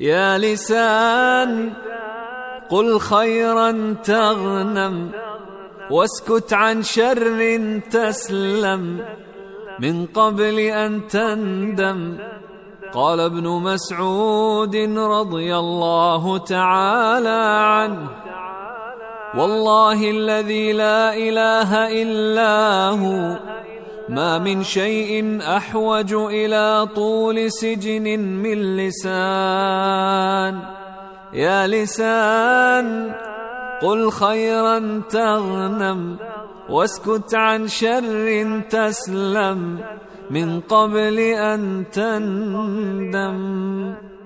يا لسان قل خيرا تغنم، واسكت عن شر تسلم من قبل أن تندم. قال ابن مسعود رضي الله تعالى عنه: والله الذي لا إله إلا هو ما من شيء أحوج إلى طول سجن من لسان. يا لسان قل خيرا تغنم، واسكت عن شر تسلم من قبل أن تندم.